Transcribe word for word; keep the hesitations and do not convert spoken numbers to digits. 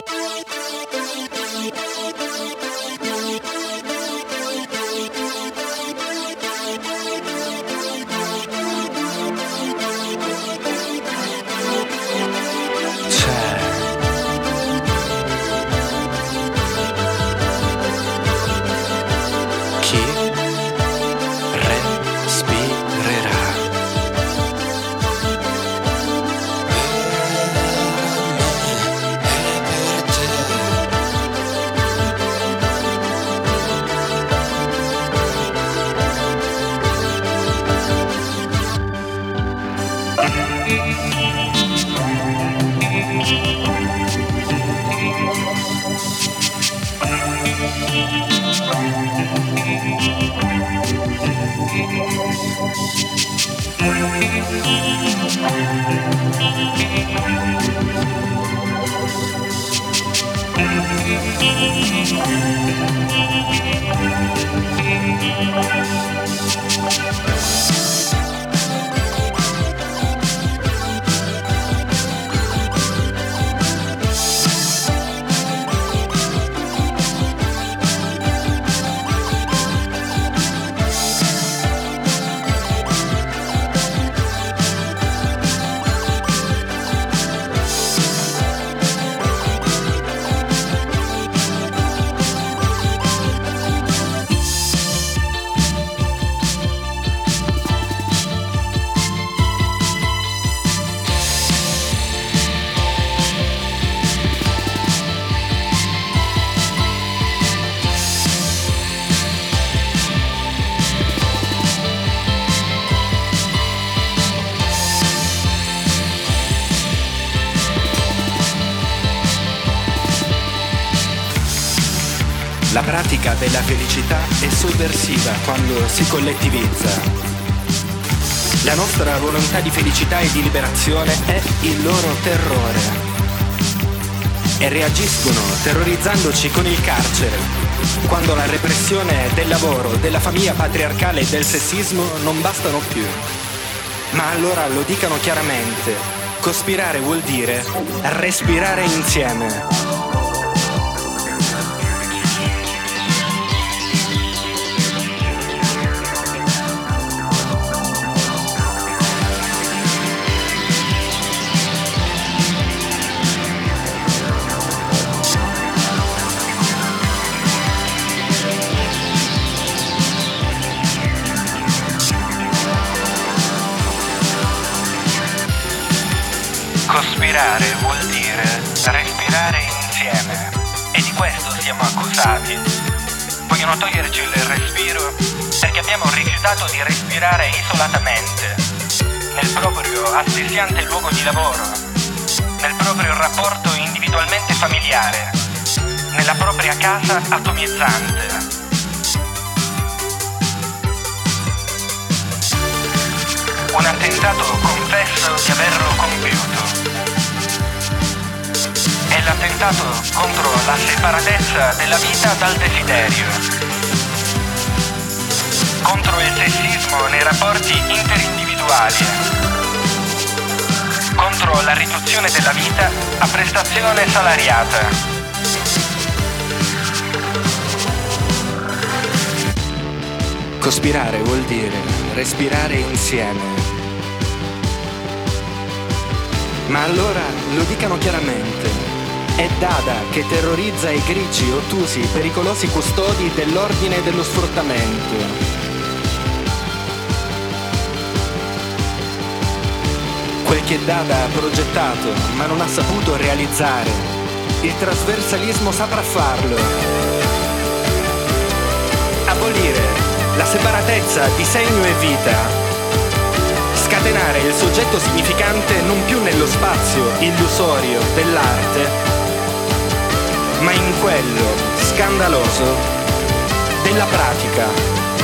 La pratica della felicità è sovversiva quando si collettivizza. La nostra volontà di felicità e di liberazione è il loro terrore. E reagiscono terrorizzandoci con il carcere, quando la repressione del lavoro, della famiglia patriarcale e del sessismo non bastano più. Ma allora lo dicano chiaramente: cospirare vuol dire respirare insieme. Cospirare vuol dire respirare insieme, e di questo siamo accusati. Vogliono toglierci il respiro perché abbiamo rifiutato di respirare isolatamente, nel proprio asfissiante luogo di lavoro, nel proprio rapporto individualmente familiare, nella propria casa atomizzante. Un attentato confesso di averlo compiuto. È l'attentato contro la separatezza della vita dal desiderio, contro il sessismo nei rapporti interindividuali, contro la riduzione della vita a prestazione salariata. Cospirare vuol dire respirare insieme. Ma allora lo dicano chiaramente: è Dada che terrorizza i grigi, ottusi, pericolosi custodi dell'ordine e dello sfruttamento. Quel che Dada ha progettato ma non ha saputo realizzare, il trasversalismo saprà farlo. Abolire la separatezza di segno e vita. Scatenare il soggetto significante non più nello spazio illusorio dell'arte, ma in quello scandaloso della pratica.